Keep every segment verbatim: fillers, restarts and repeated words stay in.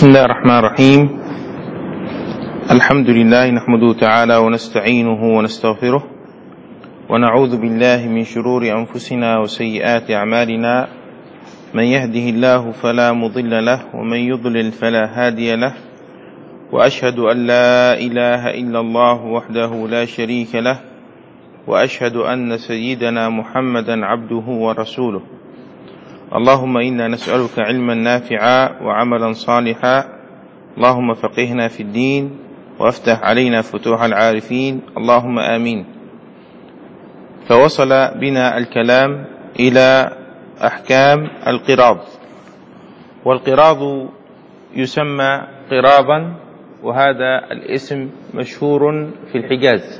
بسم الله الرحمن الرحيم. الحمد لله نحمده تعالى ونستعينه ونستغفره ونعوذ بالله من شرور أنفسنا وسيئات أعمالنا، من يهده الله فلا مضل له ومن يضلل فلا هادي له، وأشهد أن لا إله إلا الله وحده لا شريك له، وأشهد أن سيدنا محمدا عبده ورسوله. اللهم إنا نسألك علما نافعا وعملا صالحا، اللهم فقهنا في الدين وافتح علينا فتوح العارفين، اللهم آمين. فوصل بنا الكلام إلى أحكام القراض، والقراض يسمى قراضا، وهذا الاسم مشهور في الحجاز،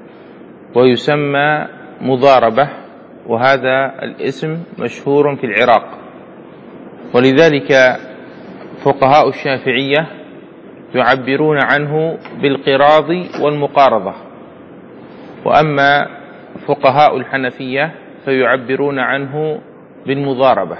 ويسمى مضاربة، وهذا الاسم مشهور في العراق. ولذلك فقهاء الشافعية يعبرون عنه بالقراض والمقارضة، وأما فقهاء الحنفية فيعبرون عنه بالمضاربة.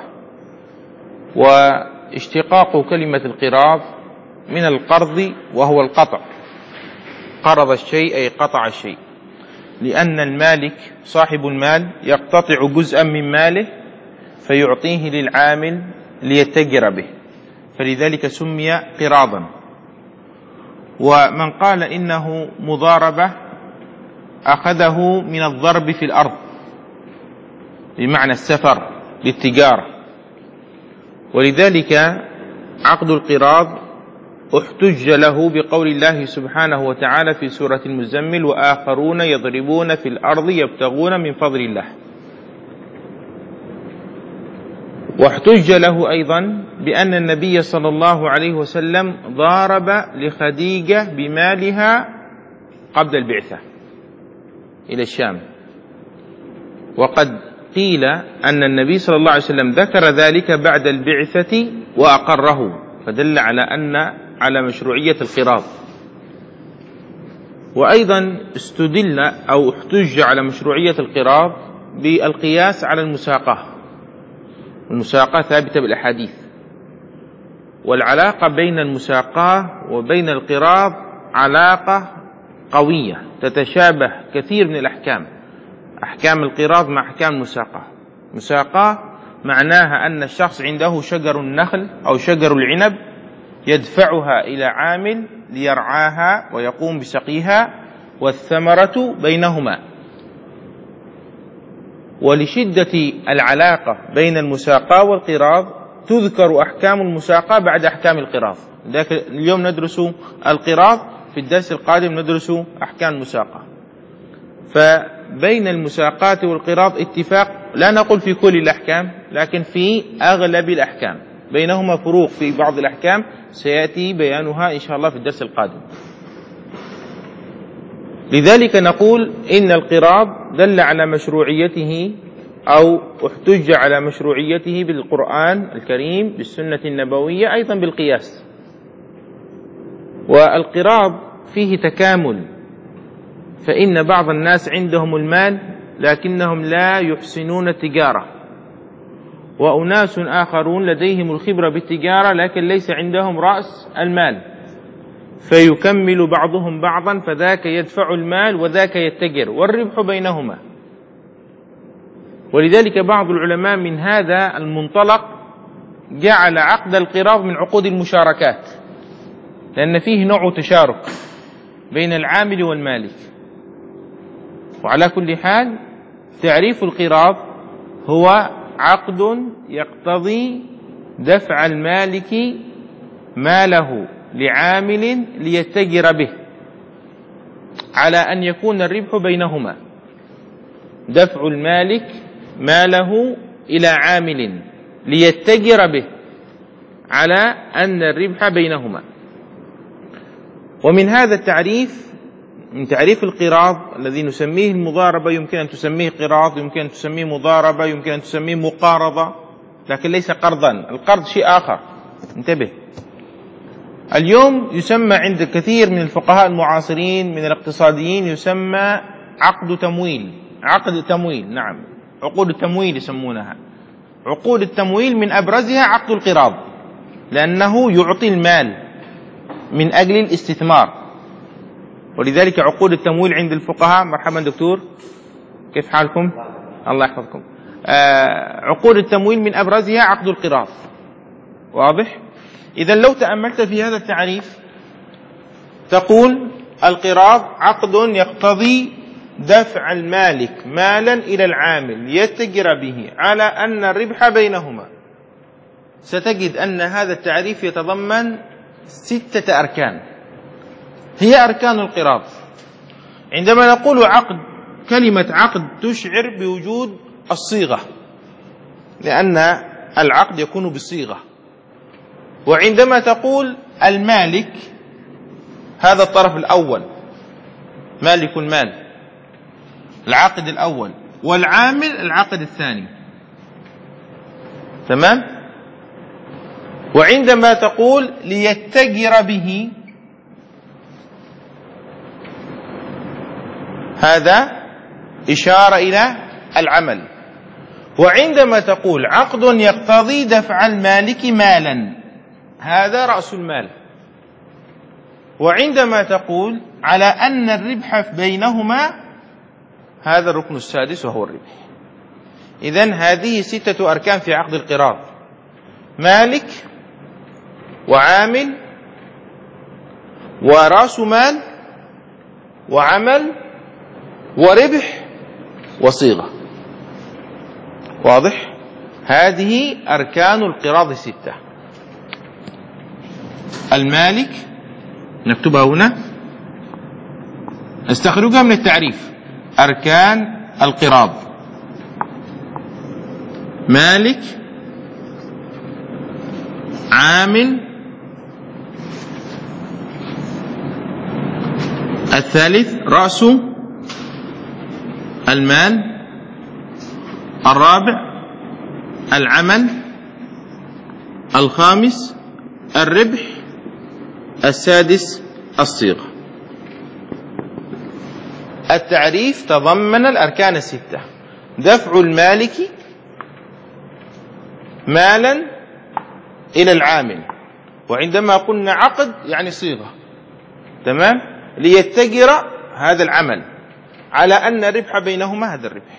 واشتقاق كلمة القراض من القرض، وهو القطع، قرض الشيء أي قطع الشيء، لأن المالك صاحب المال يقتطع جزءا من ماله فيعطيه للعامل ليتجر به، فلذلك سمي قراضا. ومن قال إنه مضاربة أخذه من الضرب في الأرض بمعنى السفر للتجارة، ولذلك عقد القراض احتج له بقول الله سبحانه وتعالى في سورة المزمل: وآخرون يضربون في الأرض يبتغون من فضل الله. واحتج له أيضا بأن النبي صلى الله عليه وسلم ضارب لخديجة بمالها قبل البعثة إلى الشام، وقد قيل أن النبي صلى الله عليه وسلم ذكر ذلك بعد البعثة وأقره، فدل على أن على مشروعية القراض. وأيضا استدل أو احتج على مشروعية القراض بالقياس على المساقة، المساقة ثابتة بالأحاديث، والعلاقة بين المساقة وبين القراض علاقة قوية تتشابه كثير من الأحكام، أحكام القراض مع أحكام المساقة. مساقة معناها أن الشخص عنده شجر النخل أو شجر العنب يدفعها إلى عامل ليرعاها ويقوم بسقيها، والثمرة بينهما. ولشدة العلاقة بين المساقة والقراض تذكر أحكام المساقة بعد أحكام القراض. اليوم ندرس القراض، في الدرس القادم ندرس أحكام المساقة. فبين المساقات والقراض اتفاق، لا نقول في كل الأحكام، لكن في أغلب الأحكام. بينهما فروق في بعض الأحكام سيأتي بيانها إن شاء الله في الدرس القادم. لذلك نقول إن القراض دل على مشروعيته أو احتج على مشروعيته بالقرآن الكريم، بالسنة النبوية، أيضا بالقياس. والقراض فيه تكامل، فإن بعض الناس عندهم المال لكنهم لا يحسنون التجارة، وأناس آخرون لديهم الخبرة بالتجارة لكن ليس عندهم رأس المال، فيكمل بعضهم بعضا، فذاك يدفع المال وذاك يتجر، والربح بينهما. ولذلك بعض العلماء من هذا المنطلق جعل عقد القراض من عقود المشاركات، لأن فيه نوع تشارك بين العامل والمالك. وعلى كل حال تعريف القراض هو عقد يقتضي دفع المالك ماله لعامل ليتجر به، على أن يكون الربح بينهما. دفع المالك ماله إلى عامل ليتجر به، على أن الربح بينهما. ومن هذا التعريف، من تعريف القراض الذي نسميه المضاربة، يمكن أن تسميه قراض، يمكن أن تسميه مضاربة، يمكن أن تسميه مقارضة، لكن ليس قرضا. القرض شيء آخر، انتبه. اليوم يسمى عند كثير من الفقهاء المعاصرين من الاقتصاديين يسمى عقد تمويل، عقد تمويل، نعم، عقود التمويل يسمونها. عقود التمويل من أبرزها عقد القراض، لأنه يعطي المال من أجل الاستثمار. ولذلك عقود التمويل عند الفقهاء، مرحبا دكتور، كيف حالكم؟ الله يحفظكم. آه عقود التمويل من أبرزها عقد القراض. واضح؟ إذا لو تأملت في هذا التعريف تقول القراض عقد يقتضي دفع المالك مالا إلى العامل ليتجر به على أن الربح بينهما. ستجد أن هذا التعريف يتضمن ستة أركان هي أركان القراض. عندما نقول عقد، كلمة عقد تشعر بوجود الصيغة، لأن العقد يكون بالصيغة. وعندما تقول المالك، هذا الطرف الأول مالك المال العاقد الأول، والعامل العاقد الثاني. تمام؟ وعندما تقول ليتجر به، هذا إشارة إلى العمل. وعندما تقول عقد يقتضي دفع المالك مالا، هذا رأس المال. وعندما تقول على أن الربح بينهما، هذا الركن السادس وهو الربح. إذن هذه ستة أركان في عقد القراض: مالك وعامل ورأس مال وعمل وربح وصيغة. واضح؟ هذه أركان القراض الستة. المالك نكتبها هنا، نستخرجها من التعريف: أركان القراض مالك، عامل، الثالث رأس المال، الرابع العمل، الخامس الربح، السادس الصيغة. التعريف تضمن الأركان الستة: دفع المالك مالا إلى العامل، وعندما قلنا عقد يعني صيغة. تمام؟ ليتجر هذا العمل على أن الربح بينهما هذا الربح.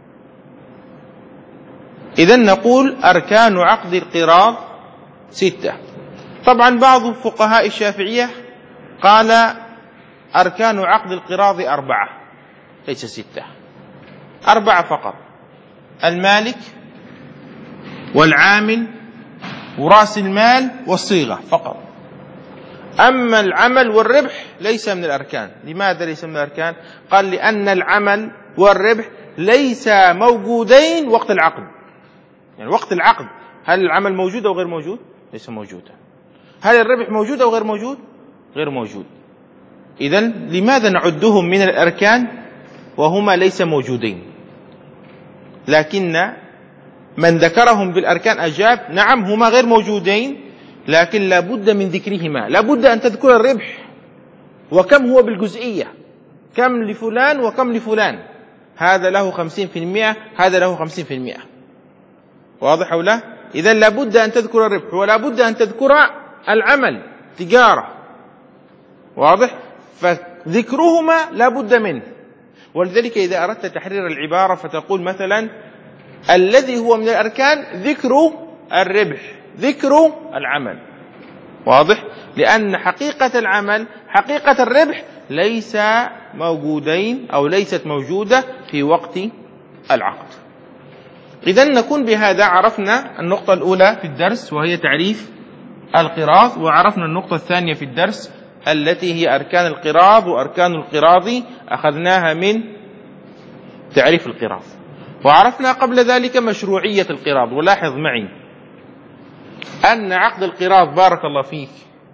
إذن نقول أركان عقد القراض ستة. طبعا بعض فقهاء الشافعية قال أركان عقد القراض أربعة، ليس ستة، أربعة فقط: المالك والعامل ورأس المال والصيغة فقط. أما العمل والربح ليس من الأركان. لماذا ليس من الأركان؟ قال لأن العمل والربح ليس موجودين وقت العقد. يعني وقت العقد هل العمل موجود أو غير موجود؟ ليس موجودا. هل الربح موجود أو غير موجود؟ غير موجود. إذن لماذا نعدهم من الأركان وهما ليس موجودين؟ لكن من ذكرهم بالأركان أجاب: نعم هما غير موجودين، لكن لابد من ذكرهما. لابد أن تذكر الربح وكم هو بالجزئية، كم لفلان وكم لفلان، هذا له خمسين في المئة، هذا له خمسين في المئة. واضح أو لا؟ إذن لابد أن تذكر الربح، ولابد أن تذكر العمل، تجارة. واضح؟ فذكرهما لابد منه. ولذلك إذا أردت تحرير العبارة فتقول مثلا: الذي هو من الأركان ذكر الربح، ذكر العمل. واضح؟ لأن حقيقة العمل، حقيقة الربح ليس موجودين أو ليست موجودة في وقت العقد. إذن نكون بهذا عرفنا النقطة الأولى في الدرس، وهي تعريف القراض، وعرفنا النقطة الثانية في الدرس التي هي أركان القراض. وأركان القراض أخذناها من تعريف القراض، وعرفنا قبل ذلك مشروعية القراض. ولاحظ معي أن عقد القراض بارك الله فيك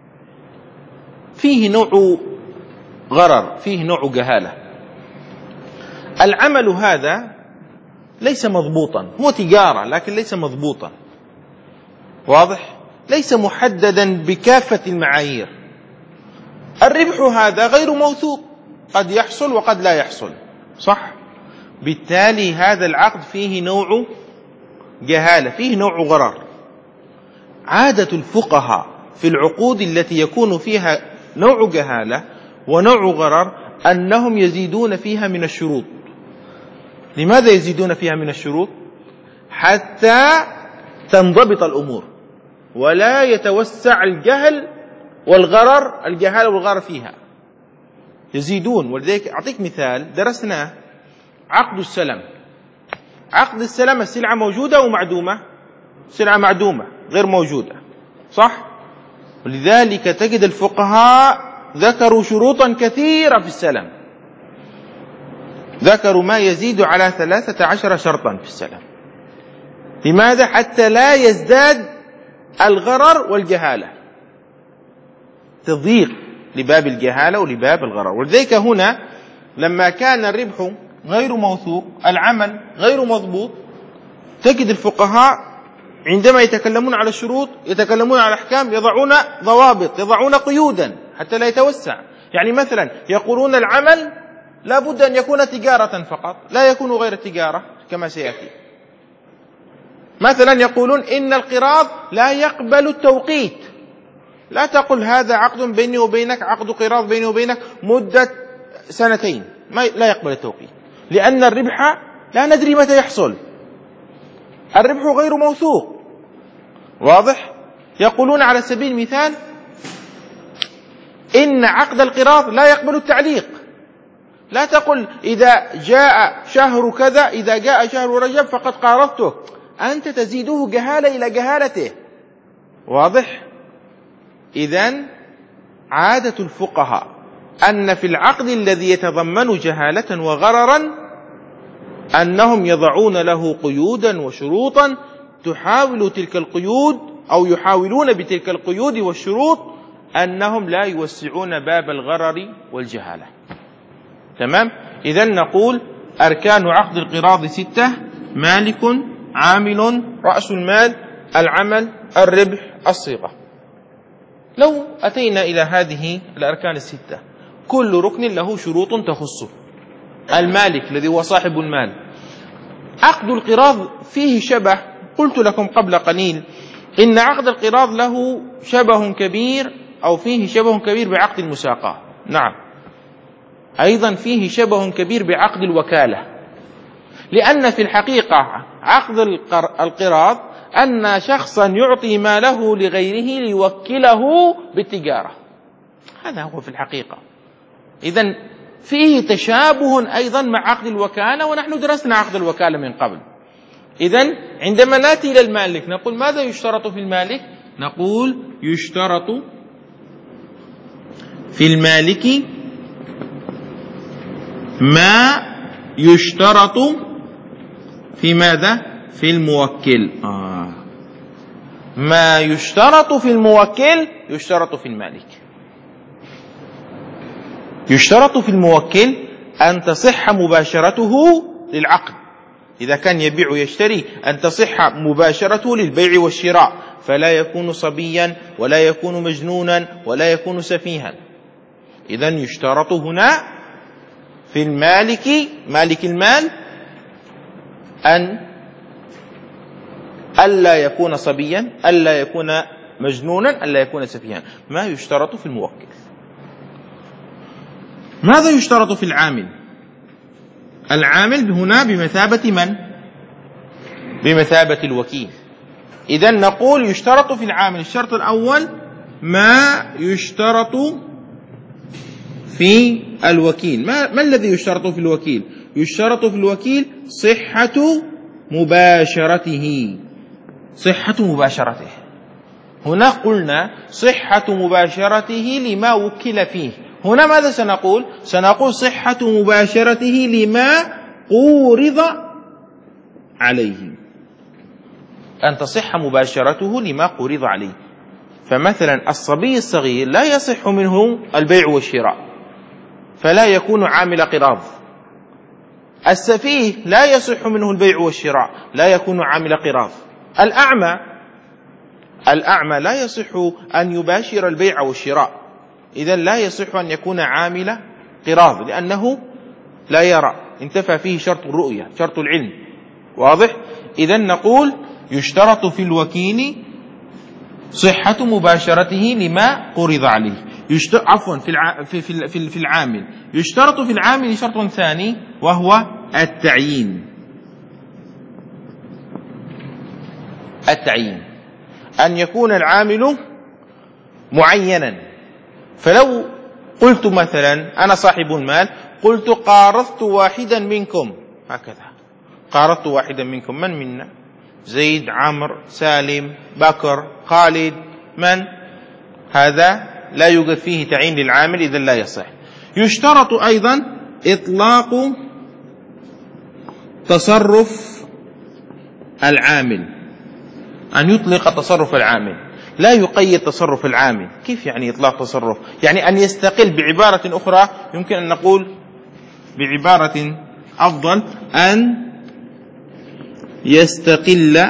فيه نوع غرر، فيه نوع جهالة. العمل هذا ليس مضبوطا، هو تجارة لكن ليس مضبوطا. واضح؟ ليس محددا بكافة المعايير. الربح هذا غير موثوق، قد يحصل وقد لا يحصل، صح؟ بالتالي هذا العقد فيه نوع جهالة، فيه نوع غرر. عادة الفقهاء في العقود التي يكون فيها نوع جهالة ونوع غرر أنهم يزيدون فيها من الشروط. لماذا يزيدون فيها من الشروط؟ حتى تنضبط الأمور ولا يتوسع الجهل والغرر الجهالة والغرر فيها، يزيدون. ولذلك أعطيك مثال درسناه، عقد السلم. عقد السلم السلعة موجودة ومعدومة، سلعة معدومة غير موجودة، صح؟ ولذلك تجد الفقهاء ذكروا شروطا كثيرة في السلم، ذكروا ما يزيد على ثلاثة عشر شرطا في السلم. لماذا؟ حتى لا يزداد الغرر والجهالة، تضييق لباب الجهالة ولباب الغرر. ولذلك هنا لما كان الربح غير موثوق، العمل غير مضبوط، تجد الفقهاء عندما يتكلمون على الشروط يتكلمون على الأحكام يضعون ضوابط، يضعون قيودا حتى لا يتوسع. يعني مثلا يقولون العمل لا بد أن يكون تجارة فقط، لا يكون غير تجارة كما سيأتي. مثلا يقولون إن القراض لا يقبل التوقيت، لا تقل هذا عقد بيني وبينك، عقد قراض بيني وبينك مدة سنتين، ما لا يقبل التوقيت، لأن الربح لا ندري متى يحصل، الربح غير موثوق، واضح؟ يقولون على سبيل المثال إن عقد القراض لا يقبل التعليق، لا تقل إذا جاء شهر كذا، إذا جاء شهر رجب فقد قارضته، أنت تزيده جهالة إلى جهالته، واضح؟ إذن عادة الفقهاء أن في العقد الذي يتضمن جهالة وغررا أنهم يضعون له قيودا وشروطا تحاول تلك القيود أو يحاولون بتلك القيود والشروط أنهم لا يوسعون باب الغرر والجهالة. تمام؟ إذن نقول أركان عقد القراض ستة: مالك، عامل، رأس المال، العمل، الربح، الصيغة. لو أتينا إلى هذه الأركان الستة كل ركن له شروط تخصه. المالك الذي هو صاحب المال، عقد القراض فيه شبه، قلت لكم قبل قليل إن عقد القراض له شبه كبير أو فيه شبه كبير بعقد المساقة. نعم، أيضا فيه شبه كبير بعقد الوكالة، لأن في الحقيقة عقد القراض أن شخصا يعطي ماله لغيره ليوكله بالتجارة، هذا هو في الحقيقة. إذن فيه تشابه أيضا مع عقد الوكالة، ونحن درسنا عقد الوكالة من قبل. إذن عندما نأتي إلى المالك نقول ماذا يشترط في المالك؟ نقول يشترط في المالك ما يشترط في ماذا؟ في الموكل. آه. ما يشترط في الموكل يشترط في المالك. يشترط في الموكل أن تصح مباشرته للعقد، إذا كان يبيع ويشتري أن تصح مباشرته للبيع والشراء، فلا يكون صبيا ولا يكون مجنونا ولا يكون سفيها. إذن يشترط هنا في المالك مالك المال أن ألا يكون صبيا، ألا يكون مجنونا، ألا يكون سفيها، ما يشترط في الموكل. ماذا يشترط في العامل؟ العامل هنا بمثابة من؟ بمثابة الوكيل. إذن نقول يشترط في العامل، الشرط الأول ما يشترط في الوكيل. ما, ما الذي يشترط في الوكيل؟ يشترط في الوكيل صحة مباشرته، صحة مباشرته. هنا قلنا صحة مباشرته لما وكل فيه، هنا ماذا سنقول؟ سنقول صحة مباشرته لما قورض عليه، أن تصح مباشرته لما قورض عليه. فمثلا الصبي الصغير لا يصح منه البيع والشراء فلا يكون عامل قراض، السفيه لا يصح منه البيع والشراء لا يكون عامل قراض، الأعمى الأعمى لا يصح أن يباشر البيع والشراء، إذا لا يصح أن يكون عامل قراض لأنه لا يرى، انتفى فيه شرط الرؤية، شرط العلم، واضح؟ إذا نقول يشترط في الوكيل صحة مباشرته لما قرض عليه. يشترط عفوا في الع... في في في العامل يشترط في العامل شرط ثاني وهو التعيين. التعيين أن يكون العامل معينا. فلو قلت مثلا أنا صاحب المال، قلت قارضت واحدا منكم، هكذا قارضت واحدا منكم، من منا؟ زيد، عمرو، سالم، بكر، خالد، من؟ هذا لا يوجد فيه تعيين للعامل، إذن لا يصح. يشترط أيضا إطلاق تصرف العامل، أن يطلق تصرف العامل، لا يقيد تصرف العامل. كيف يعني إطلاق تصرف؟ يعني أن يستقل. بعبارة أخرى يمكن أن نقول بعبارة أفضل أن يستقل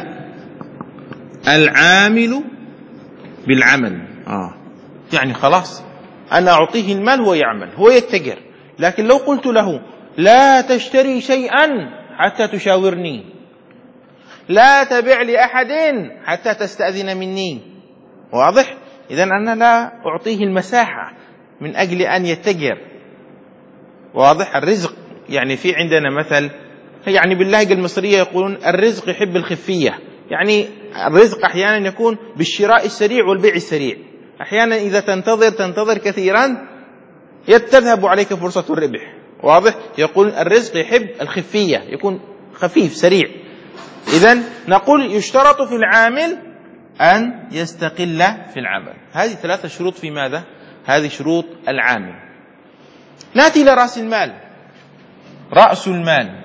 العامل بالعمل. آه. يعني خلاص أنا أعطيه المال هو يعمل، هو يتجر. لكن لو قلت له لا تشتري شيئا حتى تشاورني، لا تبيع لأحد حتى تستأذن مني، واضح؟ إذن أنا لا أعطيه المساحة من أجل أن يتجر، واضح؟ الرزق يعني في عندنا مثل، يعني باللهجة المصرية يقولون الرزق يحب الخفية. يعني الرزق أحيانا يكون بالشراء السريع والبيع السريع. أحيانا إذا تنتظر تنتظر كثيرا تذهب عليك فرصة الربح، واضح؟ يقول الرزق يحب الخفية، يكون خفيف سريع. إذن نقول يشترط في العامل أن يستقل في العمل. هذه ثلاثة شروط في ماذا؟ هذه شروط العامل. نأتي إلى رأس المال. رأس المال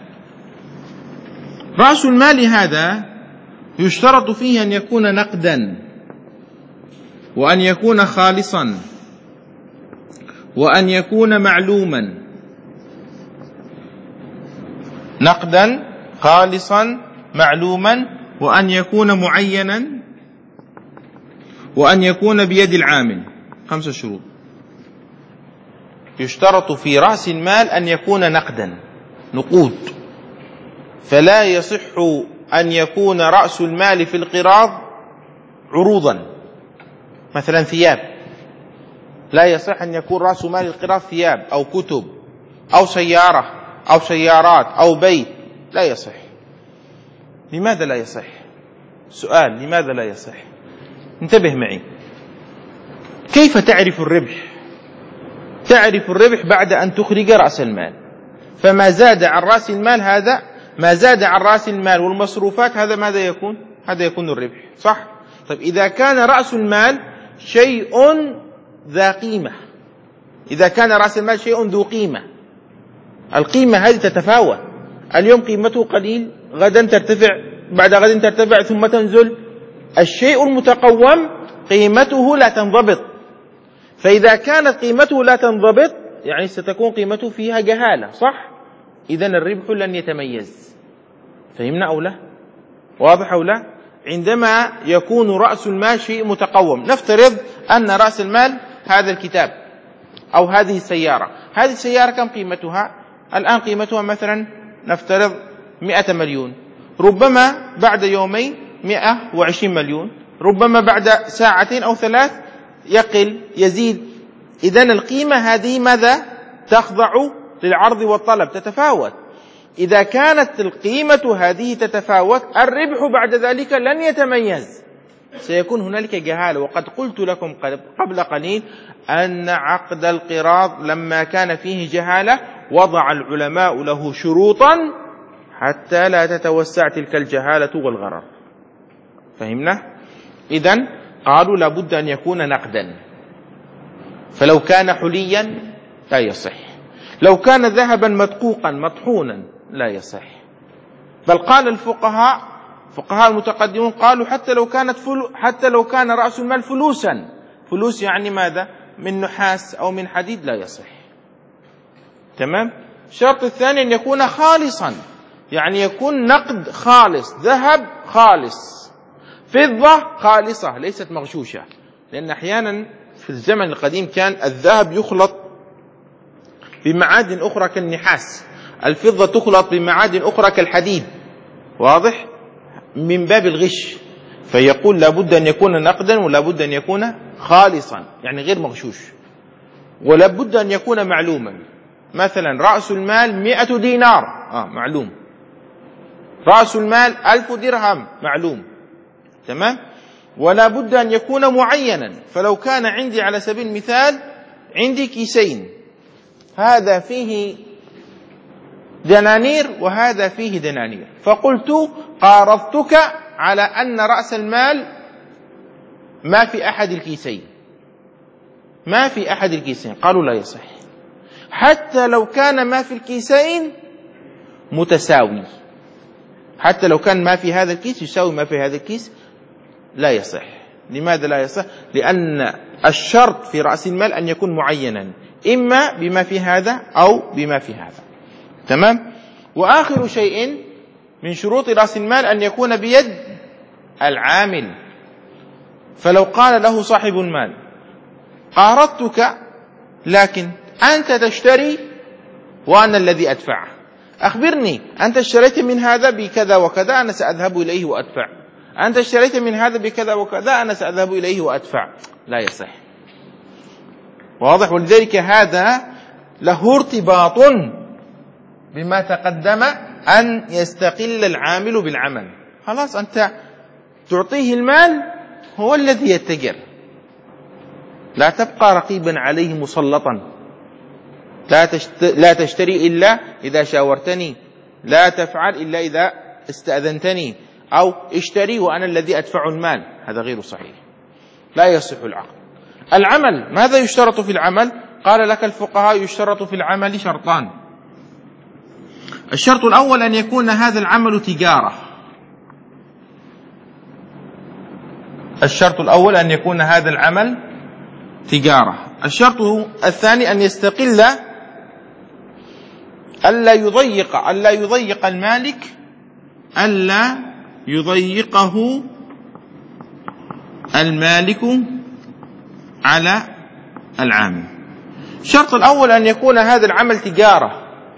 رأس المال هذا يشترط فيه أن يكون نقدا، وأن يكون خالصا، وأن يكون معلوما. نقدا خالصا معلوما، وأن يكون معينا، وأن يكون بيد العامل. خمسة شروط. يشترط في رأس المال أن يكون نقدا، نقود. فلا يصح أن يكون رأس المال في القراض عروضا، مثلا ثياب. لا يصح أن يكون رأس مال القراض ثياب أو كتب أو سيارة أو سيارات أو بيت، لا يصح. لماذا لا يصح؟ سؤال، لماذا لا يصح؟ انتبه معي. كيف تعرف الربح؟ تعرف الربح بعد أن تخرج رأس المال. فما زاد عن رأس المال هذا، ما زاد عن رأس المال والمصروفات، هذا ماذا يكون؟ هذا يكون الربح، صح؟ طيب إذا كان رأس المال شيء ذا قيمة، إذا كان رأس المال شيء ذو قيمة، القيمة هذه تتفاوت. اليوم قيمته قليل، غدا ترتفع، بعد غد ترتفع ثم تنزل. الشيء المتقوم قيمته لا تنضبط. فإذا كانت قيمته لا تنضبط يعني ستكون قيمته فيها جهالة، صح؟ إذن الربح لن يتميز. فهمنا أو لا؟ واضح أو لا؟ عندما يكون رأس المال شيء متقوم، نفترض أن رأس المال هذا الكتاب أو هذه السيارة. هذه السيارة كم قيمتها؟ الآن قيمتها مثلا نفترض مئة مليون، ربما بعد يومين مئة وعشرين مليون، ربما بعد ساعتين أو ثلاث يقل يزيد. إذن القيمة هذه ماذا؟ تخضع للعرض والطلب، تتفاوت. إذا كانت القيمة هذه تتفاوت، الربح بعد ذلك لن يتميز، سيكون هنالك جهالة. وقد قلت لكم قبل قليل أن عقد القراض لما كان فيه جهالة وضع العلماء له شروطا حتى لا تتوسع تلك الجهالة والغرر. فهمنا؟ إذن قالوا لابد أن يكون نقدا. فلو كان حليا لا يصح، لو كان ذهبا مدقوقا مطحونا لا يصح. بل قال الفقهاء فقهاء المتقدمون قالوا حتى لو كانت فلو حتى لو كان رأس المال فلوسا، فلوس يعني ماذا؟ من نحاس أو من حديد، لا يصح. تمام؟ الشرط الثاني أن يكون خالصا، يعني يكون نقد خالص، ذهب خالص، فضة خالصة ليست مغشوشة. لأن أحيانا في الزمن القديم كان الذهب يخلط بمعادن أخرى كالنحاس، الفضة تخلط بمعادن أخرى كالحديد، واضح؟ من باب الغش. فيقول لابد أن يكون نقدا ولابد أن يكون خالصا يعني غير مغشوش، ولابد أن يكون معلوما. مثلا رأس المال مئة دينار آه معلوم، رأس المال ألف درهم معلوم، تمام. ولا بد أن يكون معينا. فلو كان عندي على سبيل المثال عندي كيسين، هذا فيه دنانير وهذا فيه دنانير، فقلت قارضتك على أن رأس المال ما في أحد الكيسين، ما في أحد الكيسين، قالوا لا يصح حتى لو كان ما في الكيسين متساوي، حتى لو كان ما في هذا الكيس يساوي ما في هذا الكيس لا يصح. لماذا لا يصح؟ لأن الشرط في رأس المال أن يكون معينا، إما بما في هذا أو بما في هذا، تمام. وآخر شيء من شروط رأس المال أن يكون بيد العامل. فلو قال له صاحب المال قارضتك لكن أنت تشتري وأنا الذي أدفع، أخبرني أنت اشتريت من هذا بكذا وكذا أنا سأذهب إليه وأدفع، أنت اشتريت من هذا بكذا وكذا أنا سأذهب إليه وأدفع، لا يصح. واضح؟ ولذلك هذا له ارتباط بما تقدم أن يستقل العامل بالعمل. خلاص أنت تعطيه المال هو الذي يتجر، لا تبقى رقيبا عليه مسلطا، لا لا تشتري إلا إذا شاورتني، لا تفعل إلا إذا استأذنتني، أو اشتري وأنا الذي أدفع المال، هذا غير صحيح، لا يصح العقد. العمل، ماذا يشترط في العمل؟ قال لك الفقهاء يشترط في العمل شرطان. الشرط الأول أن يكون هذا العمل تجارة، الشرط الأول أن يكون هذا العمل تجارة. الشرط الثاني أن يستقل، ألا يضيق ألا يضيق المالك ألا يضيقه المالك على العامل. الشرط الأول أن يكون هذا العمل تجارة،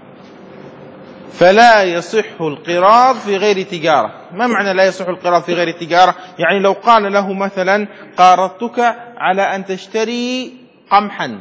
فلا يصح القراض في غير تجارة. ما معنى لا يصح القراض في غير تجارة؟ يعني لو قال له مثلا قارضتك على أن تشتري قمحا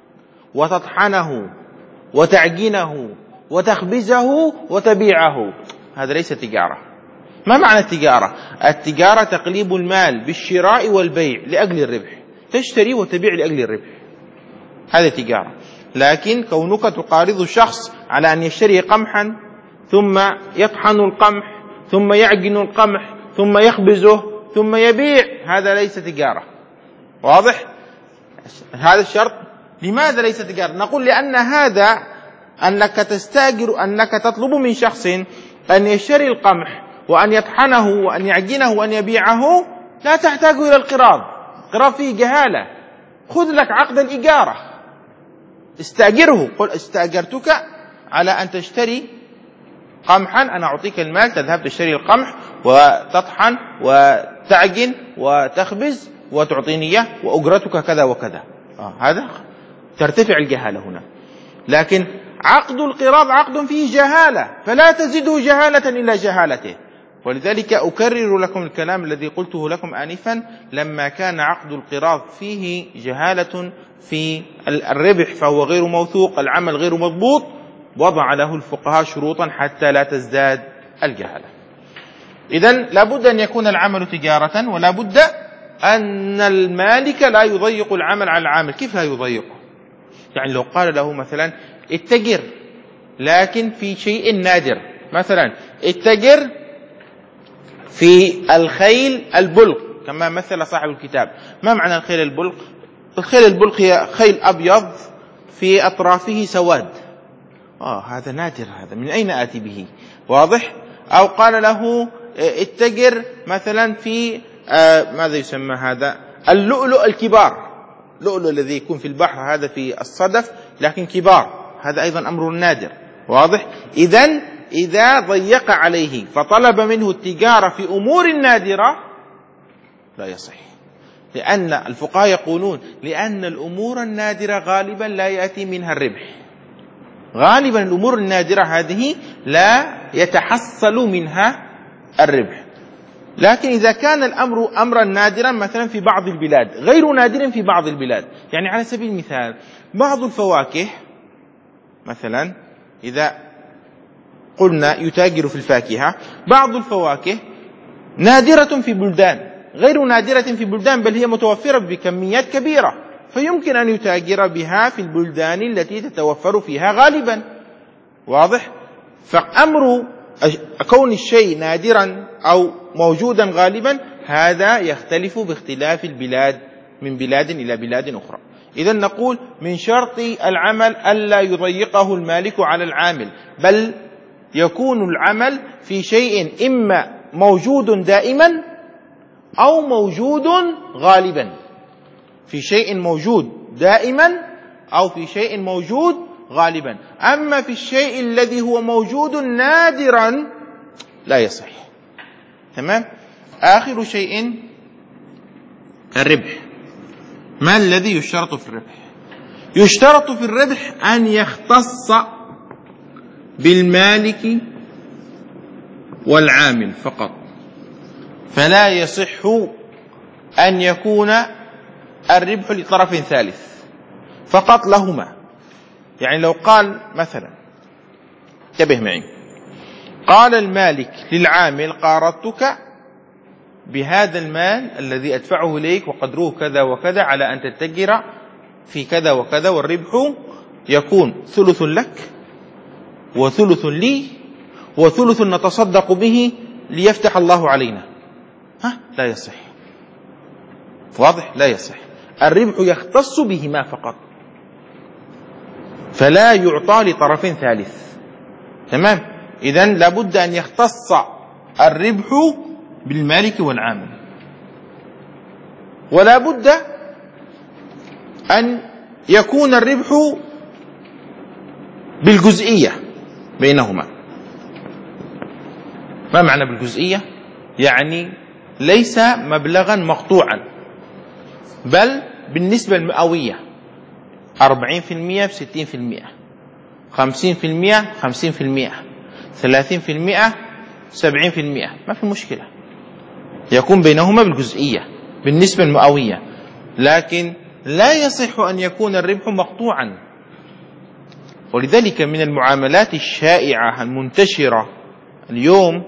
وتطحنه وتعجنه وتخبزه وتبيعه، هذا ليس تجارة. ما معنى التجارة؟ التجارة تقليب المال بالشراء والبيع لأجل الربح، تشتري وتبيع لأجل الربح، هذا تجارة. لكن كونك تقارض الشخص على أن يشتري قمحا ثم يطحن القمح ثم يعجن القمح ثم يخبزه ثم يبيع، هذا ليس تجارة. واضح؟ هذا الشرط. لماذا ليس تجارة؟ نقول لأن هذا أنك تستاجر، أنك تطلب من شخص أن يشتري القمح وأن يطحنه وأن يعجنه وأن يبيعه، لا تحتاج إلى القراض. القراض فيه جهالة. خذ لك عقد الإجارة، استأجره، قل استأجرتك على أن تشتري قمحا، أنا أعطيك المال تذهب تشتري القمح وتطحن وتعجن وتخبز وتعطيني إياه وأجرتك كذا وكذا. آه هذا ترتفع الجهالة هنا. لكن عقد القراض عقد فيه جهالة، فلا تزيده جهالة إلا جهالته. ولذلك أكرر لكم الكلام الذي قلته لكم آنفا، لما كان عقد القراض فيه جهالة في الربح فهو غير موثوق، العمل غير مضبوط، وضع له الفقهاء شروطا حتى لا تزداد الجهالة. إذن لابد أن يكون العمل تجارة، ولا بد أن المالك لا يضيق العمل على العامل. كيف لا يضيقه؟ يعني لو قال له مثلا اتجر لكن في شيء نادر، مثلا اتجر في الخيل البلق كما مثل صاحب الكتاب. ما معنى الخيل البلق؟ الخيل البلق هي خيل أبيض في أطرافه سواد. آه هذا نادر، هذا من أين آتي به؟ واضح؟ أو قال له اتجر مثلا في آه ماذا يسمى هذا؟ اللؤلؤ الكبار، اللؤلؤ الذي يكون في البحر، هذا في الصدف لكن كبار، هذا أيضا أمر نادر. واضح؟ إذن إذا ضيق عليه فطلب منه التجارة في أمور نادرة لا يصح، لأن الفقهاء يقولون لأن الأمور النادرة غالبا لا يأتي منها الربح، غالبا الأمور النادرة هذه لا يتحصل منها الربح. لكن إذا كان الأمر أمرا نادرا مثلا في بعض البلاد غير نادر في بعض البلاد، يعني على سبيل المثال بعض الفواكه مثلا، إذا قلنا يتاجر في الفاكهة، بعض الفواكه نادرة في بلدان غير نادرة في بلدان، بل هي متوفرة بكميات كبيرة، فيمكن أن يتاجر بها في البلدان التي تتوفر فيها غالبا. واضح؟ فأمر كون الشيء نادرا أو موجودا غالبا هذا يختلف باختلاف البلاد من بلاد إلى بلاد أخرى. إذن نقول من شرط العمل ألا يضيقه المالك على العامل، بل يكون العمل في شيء إما موجود دائما أو موجود غالبا، في شيء موجود دائما أو في شيء موجود غالبا. أما في الشيء الذي هو موجود نادرا لا يصح. تمام؟ آخر شيء الربح. ما الذي يشترط في الربح؟ يشترط في الربح أن يختص بالمالك والعامل فقط، فلا يصح أن يكون الربح لطرف ثالث فقط لهما. يعني لو قال مثلا، انتبه معي، قال المالك للعامل قارضتك بهذا المال الذي أدفعه إليك وقدره كذا وكذا على أن تتجر في كذا وكذا، والربح يكون ثلث لك وثلث لي وثلث نتصدق به ليفتح الله علينا. ها؟ لا يصح. واضح؟ لا يصح. الربح يختص بهما فقط، فلا يعطى لطرف ثالث. تمام؟ إذن لابد أن يختص الربح بالمالك والعامل، ولا بد أن يكون الربح بالجزئية بينهما. ما معنى بالجزئية؟ يعني ليس مبلغا مقطوعا، بل بالنسبة المئوية، أربعين في المئة في ستين في المئة، خمسين في المئة خمسين في المئة، ثلاثين في المئة سبعين في المئة، ما في مشكلة. يكون بينهما بالجزئية بالنسبة المئوية، لكن لا يصح أن يكون الربح مقطوعا. ولذلك من المعاملات الشائعة المنتشرة اليوم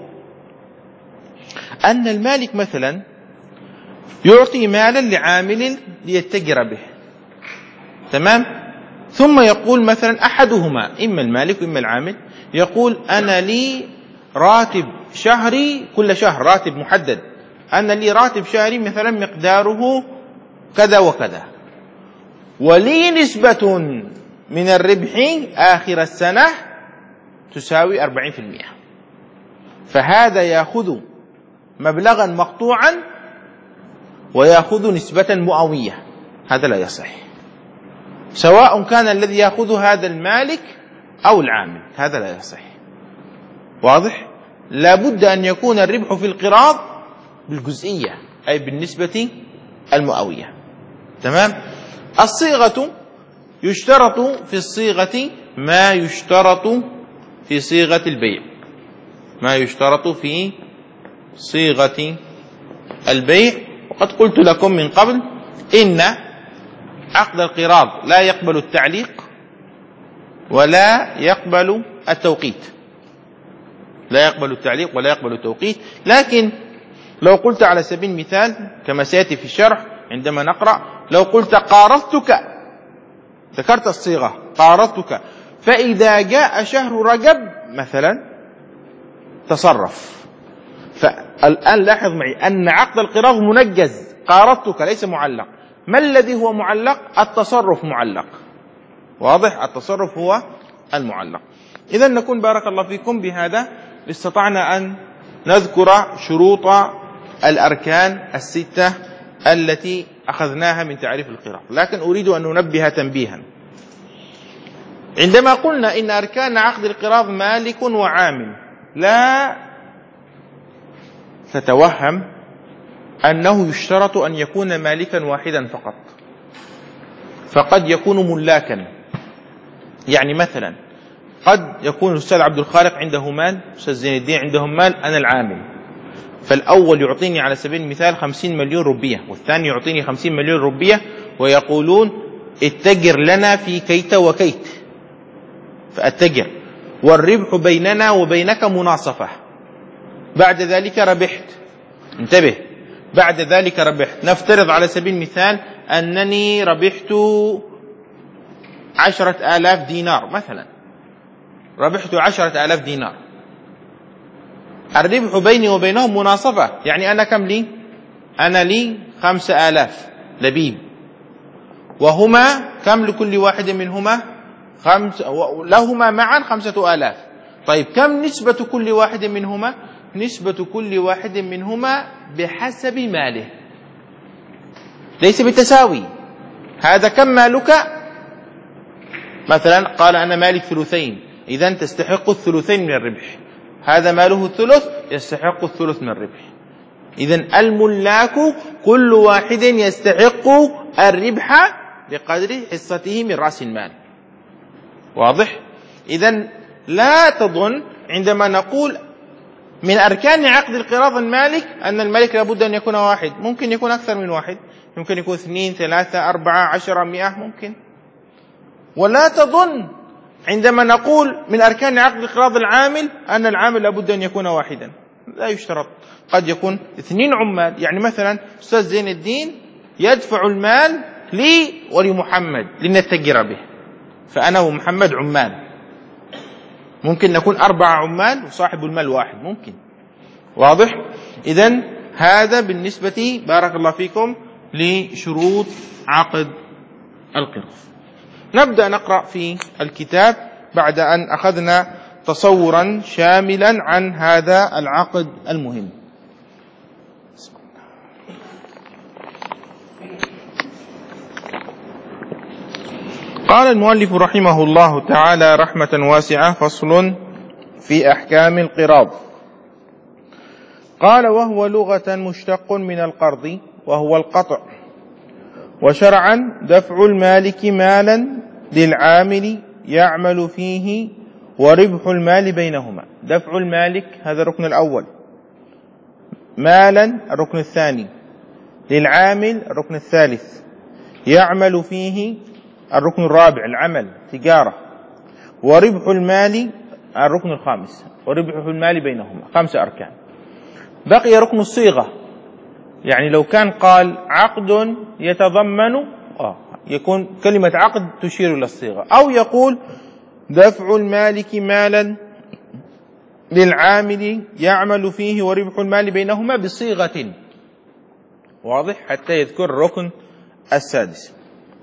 أن المالك مثلا يعطي مالا لعامل ليتجر به، تمام؟ ثم يقول مثلا أحدهما، إما المالك وإما العامل، يقول أنا لي راتب شهري كل شهر، راتب محدد، أنا لي راتب شهري مثلا مقداره كذا وكذا، ولي نسبة من الربح آخر السنة تساوي أربعين في المئة، فهذا يأخذ مبلغا مقطوعا ويأخذ نسبة مئوية. هذا لا يصح، سواء كان الذي يأخذ هذا المالك أو العامل، هذا لا يصح. واضح؟ لا بد أن يكون الربح في القراض بالجزئية، أي بالنسبة المئوية. تمام؟ الصيغة يشترط في الصيغة ما يشترط في صيغة البيع، ما يشترط في صيغة البيع. وقد قلت لكم من قبل إن عقد القراض لا يقبل التعليق ولا يقبل التوقيت، لا يقبل التعليق ولا يقبل التوقيت. لكن لو قلت على سبيل المثال كما سيأتي في الشرح عندما نقرأ، لو قلت قارضتك، ذكرت الصيغة قارضتك، فإذا جاء شهر رجب مثلا تصرف. فالآن لاحظ معي أن عقد القراض منجز، قارضتك ليس معلق. ما الذي هو معلق؟ التصرف معلق. واضح؟ التصرف هو المعلق. إذن نكون بارك الله فيكم بهذا استطعنا أن نذكر شروط الأركان الستة التي أخذناها من تعريف القراض. لكن أريد أن ننبه تنبيها. عندما قلنا إن أركان عقد القراض مالك وعامل، لا تتوهم أنه يشترط أن يكون مالكا واحدا فقط، فقد يكون ملاكا. يعني مثلا قد يكون الأستاذ عبد الخالق عنده مال، الأستاذ زين الدين عندهم مال، أنا العامل، فالأول يعطيني على سبيل المثال خمسين مليون روبية، والثاني يعطيني خمسين مليون روبية، ويقولون اتجر لنا في كيت وكيت، فأتجر والربح بيننا وبينك مناصفة، بعد ذلك ربحت. انتبه، بعد ذلك ربحت. نفترض على سبيل المثال أنني ربحت عشرة آلاف دينار مثلا، ربحت عشرة آلاف دينار، الربح بيني وبينهم مناصفة، يعني أنا كم لي؟ أنا لي خمسة آلاف لبيب، وهما كم لكل واحد منهما؟ خمس، لهما معا خمسة آلاف. طيب كم نسبة كل واحد منهما؟ نسبة كل واحد منهما بحسب ماله، ليس بالتساوي. هذا كم مالك؟ مثلا قال أنا مالك ثلثين، إذن تستحق الثلثين من الربح. هذا ماله الثلث، يستحق الثلث من الربح. إذن الملاك كل واحد يستحق الربح بقدر حصته من رأس المال. واضح؟ إذن لا تظن عندما نقول من أركان عقد القراض المالك أن الملك لابد أن يكون واحد، ممكن يكون أكثر من واحد، ممكن يكون اثنين ثلاثة أربعة عشرة مئة ممكن. ولا تظن عندما نقول من أركان عقد القراض العامل أن العامل لابد أن يكون واحدا، لا يشترط، قد يكون اثنين عمال. يعني مثلا أستاذ زين الدين يدفع المال لي ولمحمد لنتجر به، فأنا ومحمد عمال، ممكن نكون أربعة عمال وصاحب المال واحد، ممكن. واضح؟ إذن هذا بالنسبة بارك الله فيكم لشروط عقد القراض. نبدأ نقرأ في الكتاب بعد أن أخذنا تصورا شاملا عن هذا العقد المهم. قال المؤلف رحمه الله تعالى رحمة واسعة: فصل في أحكام القراض. قال: وهو لغة مشتق من القرض وهو القطع، وشرعا دفع المالك مالا للعامل يعمل فيه وربح المال بينهما. دفع المالك هذا الركن الأول، مالا الركن الثاني، للعامل الركن الثالث، يعمل فيه الركن الرابع العمل تجارة، وربح المال الركن الخامس، وربح المال بينهما. خمسة أركان. بقي ركن الصيغة، يعني لو كان قال عقد يتضمن آه يكون كلمة عقد تشير إلى الصيغة، أو يقول دفع المالك مالا للعامل يعمل فيه وربح المال بينهما بصيغة. واضح؟ حتى يذكر الركن السادس.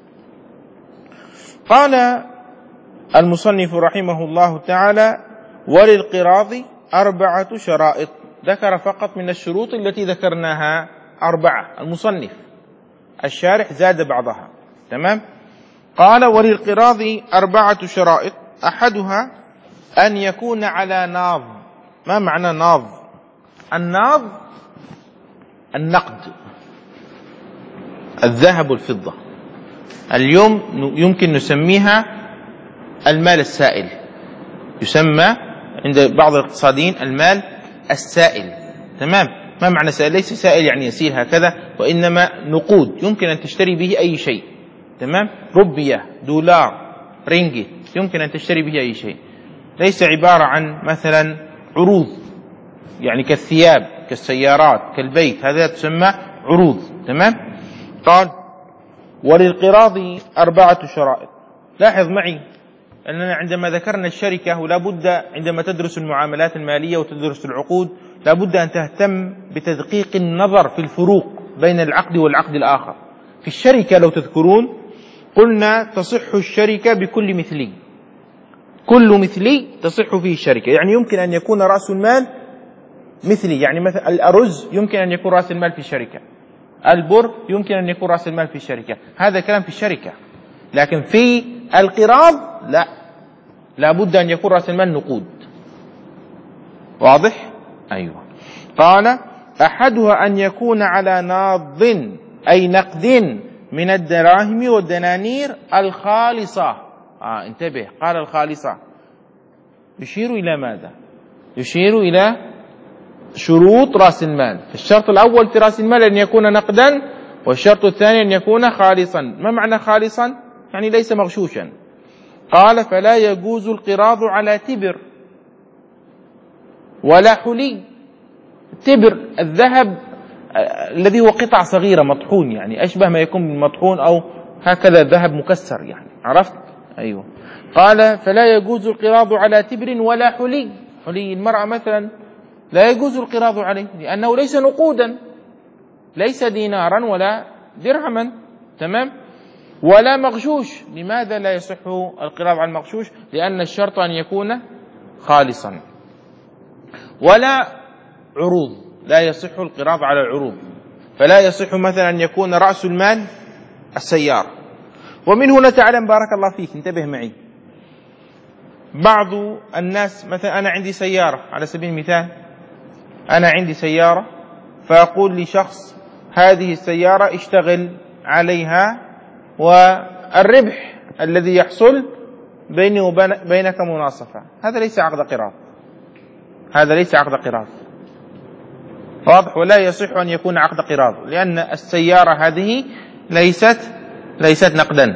قال المصنف رحمه الله تعالى: وللقراض أربعة شرائط. ذكر فقط من الشروط التي ذكرناها أربعة، المصنف الشارح زاد بعضها. تمام؟ قال: وللقراض أربعة شرائط، أحدها أن يكون على ناض. ما معنى ناض؟ الناض النقد، الذهب والفضة. اليوم يمكن نسميها المال السائل، يسمى عند بعض الاقتصاديين المال السائل. تمام؟ ما معنى سائل؟ ليس سائل يعني يسير هكذا، وإنما نقود يمكن أن تشتري به أي شيء. تمام؟ روبية، دولار، رينجيت، يمكن أن تشتري به أي شيء، ليس عبارة عن مثلا عروض يعني كالثياب كالسيارات كالبيت، هذا تسمى عروض. تمام؟ قال: وللقراض أربعة شرائط. لاحظ معي أننا عندما ذكرنا الشركة، ولا بد عندما تدرس المعاملات المالية وتدرس العقود لا بد أن تهتم بتدقيق النظر في الفروق بين العقد والعقد الآخر. في الشركة لو تذكرون قلنا تصح الشركة بكل مثلي، كل مثلي تصح فيه الشركة، يعني يمكن أن يكون رأس المال مثلي، يعني مثلا الأرز يمكن أن يكون رأس المال في الشركة، البر يمكن أن يكون رأس المال في الشركة، هذا كلام في الشركة. لكن في القراض لا، لا بد أن يكون رأس المال نقود. واضح؟ أيوة. قال: أحدها أن يكون على ناض أي نقد من الدراهم والدنانير الخالصة. آه انتبه، قال الخالصة، يشير إلى ماذا؟ يشير إلى شروط رأس المال. الشرط الأول في رأس المال أن يكون نقدا، والشرط الثاني أن يكون خالصا. ما معنى خالصا؟ يعني ليس مغشوشا. قال فلا يجوز القراض على تبر ولا حلي. تبر الذهب الذي هو قطع صغيرة مطحون، يعني أشبه ما يكون بالمطحون أو هكذا ذهب مكسر، يعني عرفت؟ أيوه. قال فلا يجوز القراض على تبر ولا حلي. حلي المرأة مثلا لا يجوز القراض عليه لأنه ليس نقودا، ليس دينارا ولا درهما، تمام؟ ولا مغشوش. لماذا لا يصح القراض على المغشوش؟ لأن الشرط أن يكون خالصا. ولا عروض، لا يصح القراض على العروض. فلا يصح مثلا أن يكون رأس المال السيارة. ومن هنا تعلم بارك الله فيك، انتبه معي، بعض الناس مثلا أنا عندي سيارة على سبيل المثال، أنا عندي سيارة فأقول لشخص هذه السيارة اشتغل عليها والربح الذي يحصل بيني وبينك مناصفة. هذا ليس عقد قراض، هذا ليس عقد قراض، واضح؟ ولا يصح أن يكون عقد قراض لأن السيارة هذه ليست ليست نقدا،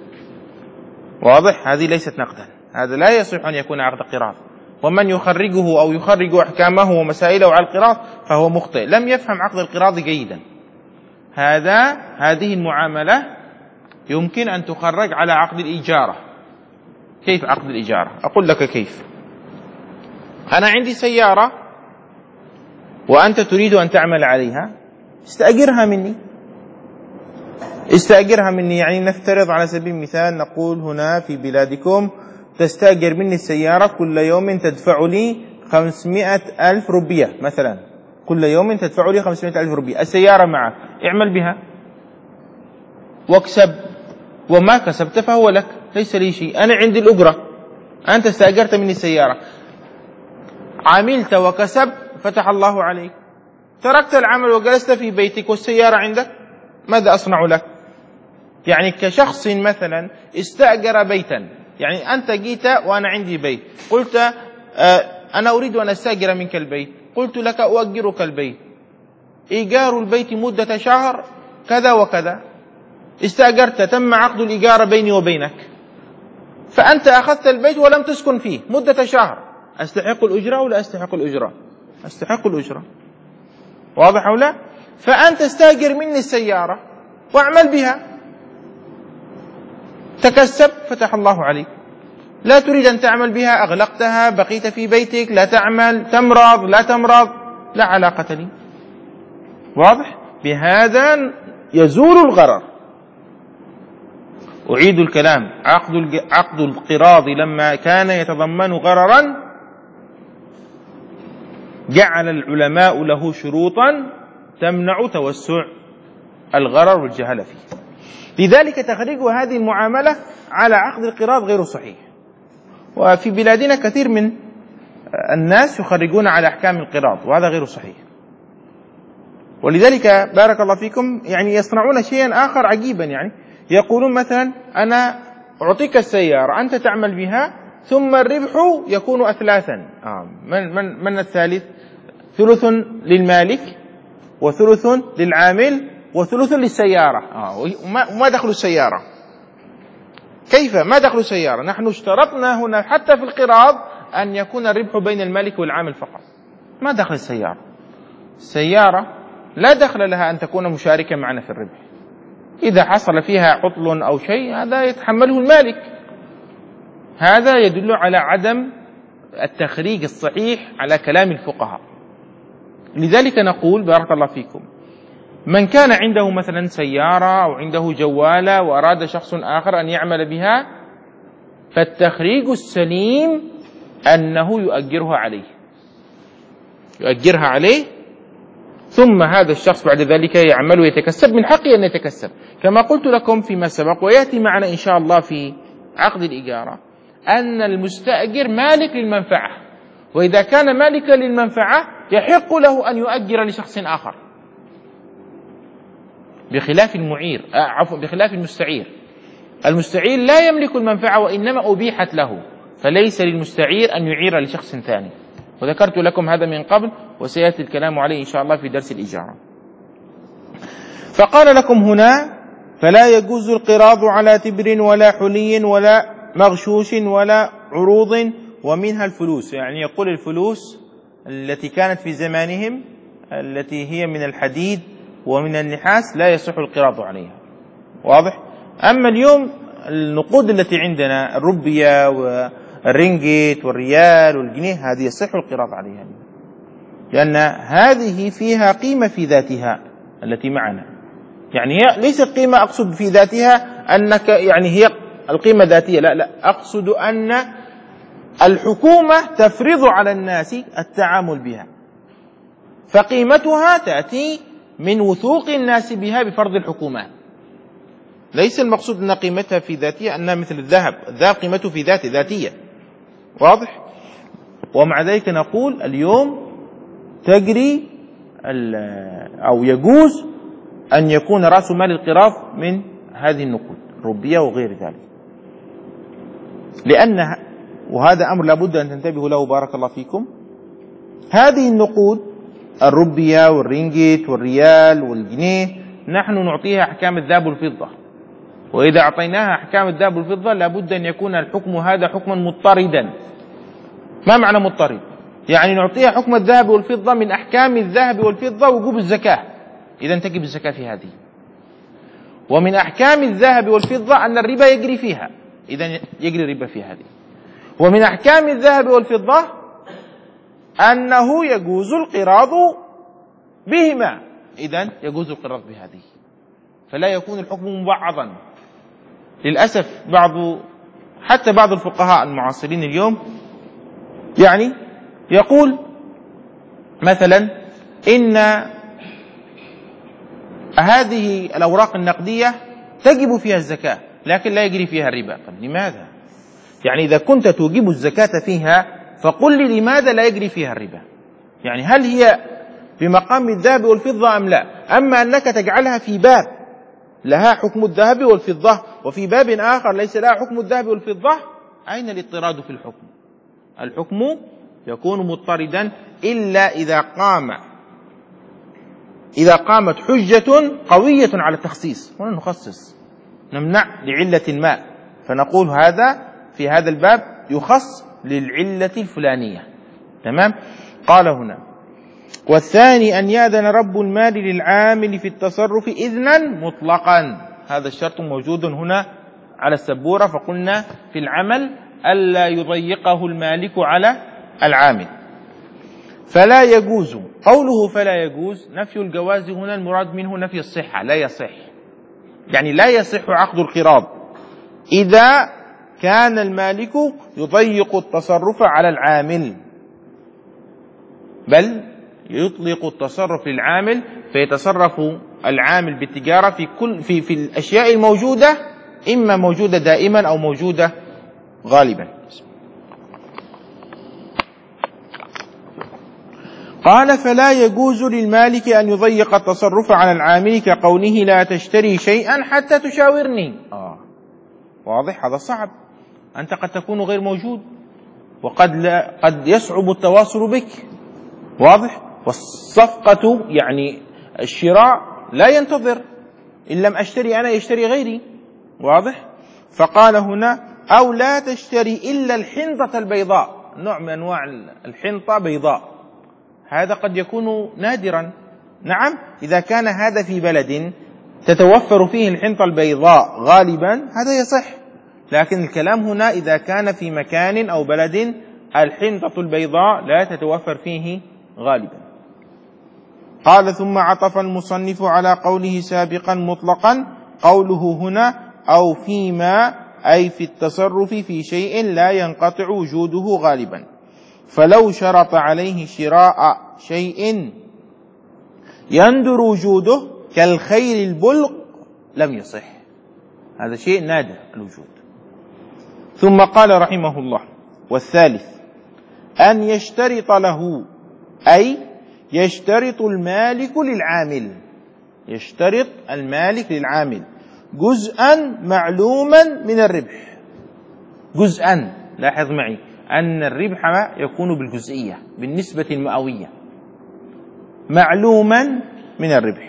واضح؟ هذه ليست نقدا، هذا لا يصح أن يكون عقد قراض. ومن يخرجه أو يخرج أحكامه ومسائله على القراض فهو مخطئ، لم يفهم عقد القراض جيدا. هذا هذه المعاملة يمكن أن تخرج على عقد الإجارة. كيف عقد الإجارة؟ أقول لك كيف. أنا عندي سيارة وأنت تريد أن تعمل عليها، استأجرها مني، استأجرها مني يعني نفترض على سبيل المثال نقول هنا في بلادكم تستأجر مني السيارة كل يوم تدفع لي خمسمائة ألف روبية مثلا، كل يوم تدفع لي خمسمائة ألف روبية. السيارة معك، اعمل بها واكسب، وما كسبت فهو لك، ليس لي شيء. أنا عندي الأجرة، أنت استأجرت مني السيارة، عملت وكسبت فتح الله عليك. تركت العمل وجلست في بيتك والسيارة عندك، ماذا أصنع لك؟ يعني كشخص مثلا استأجر بيتا، يعني أنت جيت وأنا عندي بيت، قلت آه أنا أريد أن أستأجر منك البيت، قلت لك أؤجرك البيت، إيجار البيت مدة شهر كذا وكذا، استأجرت، تم عقد الإيجار بيني وبينك، فأنت أخذت البيت ولم تسكن فيه مدة شهر، أستحق الأجرة ولا أستحق الأجرة؟ أستحق الأجرة، واضح أو لا؟ فأنت استأجر مني السيارة واعمل بها، تكسب فتح الله عليك. لا تريد أن تعمل بها، أغلقتها، بقيت في بيتك، لا تعمل، تمرض لا تمرض، لا علاقة لي، واضح؟ بهذا يزول الغرر. أعيد الكلام، عقد عقد القراض لما كان يتضمن غررا جعل العلماء له شروطا تمنع توسع الغرر والجهالة فيه. لذلك تخريج هذه المعاملة على عقد القراض غير صحيح، وفي بلادنا كثير من الناس يخرجون على أحكام القراض وهذا غير صحيح. ولذلك بارك الله فيكم يعني يصنعون شيئا آخر عجيبا، يعني يقولون مثلا أنا أعطيك السيارة أنت تعمل بها ثم الربح يكون أثلاثا. آه من, من, من الثالث؟ ثلث للمالك وثلث للعامل وثلث للسيارة. آه وما دخل السيارة؟ كيف ما دخل السيارة؟ نحن اشترطنا هنا حتى في القراض أن يكون الربح بين المالك والعامل فقط، ما دخل السيارة. السيارة لا دخل لها أن تكون مشاركة معنا في الربح، إذا حصل فيها عطل أو شيء هذا يتحمله المالك. هذا يدل على عدم التخريج الصحيح على كلام الفقهاء. لذلك نقول بارك الله فيكم، من كان عنده مثلا سيارة أو عنده جوالة وأراد شخص آخر أن يعمل بها، فالتخريج السليم أنه يؤجرها عليه، يؤجرها عليه، ثم هذا الشخص بعد ذلك يعمل ويتكسب، من حقه أن يتكسب كما قلت لكم فيما سبق، ويأتي معنا إن شاء الله في عقد الإجارة أن المستأجر مالك للمنفعة، وإذا كان مالكا للمنفعة يحق له أن يؤجر لشخص آخر، بخلاف المعير عفوا بخلاف المستعير. المستعير لا يملك المنفعة وإنما أبيحت له، فليس للمستعير أن يعير لشخص ثاني. وذكرت لكم هذا من قبل وسيأتي الكلام عليه إن شاء الله في درس الإجارة. فقال لكم هنا: فلا يجوز القراض على تبر ولا حلي ولا مغشوش ولا عروض ومنها الفلوس. يعني يقول الفلوس التي كانت في زمانهم التي هي من الحديد ومن النحاس لا يصح القراض عليها. واضح؟ أما اليوم النقود التي عندنا الروبية والرينجيت والريال والجنيه هذه يصح القراض عليها، لأن هذه فيها قيمة في ذاتها التي معنا. يعني هي ليست قيمة أقصد في ذاتها أنك يعني هي القيمة ذاتية، لا لا، أقصد أن الحكومة تفرض على الناس التعامل بها، فقيمتها تأتي من وثوق الناس بها بفرض الحكومات. ليس المقصود أن قيمتها في ذاتها أنها مثل الذهب، الذهب قيمته في ذاته ذاتية. واضح؟ ومع ذلك نقول اليوم تجري أو يجوز أن يكون رأس مال القراض من هذه النقود الروبية وغير ذلك، لأنها، وهذا أمر لابد أن تنتبهوا له بارك الله فيكم، هذه النقود الروبية والرينجيت والريال والجنيه نحن نعطيها أحكام الذهب والفضة، وإذا أعطيناها أحكام الذهب والفضة لابد أن يكون الحكم هذا حكما مضطردا. ما معنى مضطرد؟ يعني نعطيها حكم الذهب والفضة من أحكام الذهب والفضة وجوب الزكاة، إذا تجب الزكاة في هذه. ومن أحكام الذهب والفضة أن الربا يجري فيها، إذا يجري الربا في هذه. ومن أحكام الذهب والفضة أنه يجوز القراض بهما، إذا يجوز القراض بهذه، فلا يكون الحكم مبعضا. للأسف بعض حتى بعض الفقهاء المعاصرين اليوم يعني يقول مثلا إن هذه الأوراق النقدية تجب فيها الزكاة لكن لا يجري فيها الربا. طب لماذا؟ يعني إذا كنت توجب الزكاة فيها فقل لي لماذا لا يجري فيها الربا؟ يعني هل هي بمقام الذهب والفضة أم لا؟ أما أنك تجعلها في باب لها حكم الذهب والفضة وفي باب آخر ليس لها حكم الذهب والفضة، أين الاضطراد في الحكم؟ الحكم يكون مضطردا إلا إذا قام إذا قامت حجة قوية على التخصيص. هنا نخصص، نمنع لعلة ما، فنقول هذا في هذا الباب يخص للعلة الفلانية. تمام؟ قال هنا: والثاني أن يأذن رب المال للعامل في التصرف إذنا مطلقا. هذا الشرط موجود هنا على السبورة، فقلنا في العمل ألا يضيقه المالك على العامل. فلا يجوز، قوله فلا يجوز نفي الجواز هنا المراد منه نفي الصحة، لا يصح، يعني لا يصح عقد القراض إذا كان المالك يضيق التصرف على العامل، بل يطلق التصرف للعامل فيتصرف العامل بالتجارة في كل في في الأشياء الموجودة، إما موجودة دائما أو موجودة غالبا. قال: فلا يجوز للمالك أن يضيق التصرف على العامل كقوله لا تشتري شيئا حتى تشاورني. آه واضح، هذا صعب، أنت قد تكون غير موجود وقد لا قد يصعب التواصل بك. واضح؟ والصفقة يعني الشراء لا ينتظر، إن لم أشتري أنا يشتري غيري. واضح؟ فقال هنا: أو لا تشتري إلا الحنطة البيضاء، نوع من أنواع الحنطة بيضاء، هذا قد يكون نادرا. نعم، إذا كان هذا في بلد تتوفر فيه الحنطة البيضاء غالبا هذا يصح، لكن الكلام هنا إذا كان في مكان أو بلد الحنطة البيضاء لا تتوفر فيه غالبا. قال: ثم عطف المصنف على قوله سابقا مطلقا، قوله هنا أو فيما أي في التصرف في شيء لا ينقطع وجوده غالبا، فلو شرط عليه شراء شيء يندر وجوده كالخيل البلق لم يصح، هذا شيء نادر الوجود. ثم قال رحمه الله: والثالث أن يشترط له، أي يشترط المالك للعامل، يشترط المالك للعامل جزءا معلوما من الربح. جزءا، لاحظ معي، أن الربح يكون بالجزئية بالنسبة المئوية معلوما من الربح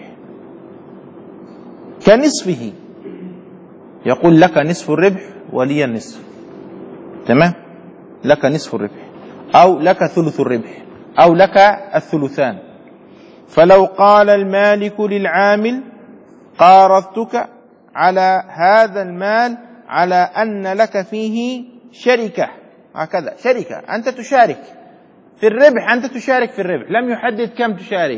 كنصفه، يقول لك نصف الربح ولي النصف، تمام، لك نصف الربح أو لك ثلث الربح أو لك الثلثان. فلو قال المالك للعامل قارضتك على هذا المال على أن لك فيه شركة، هكذا شركة، أنت تشارك في الربح، أنت تشارك في الربح، لم يحدد كم تشارك،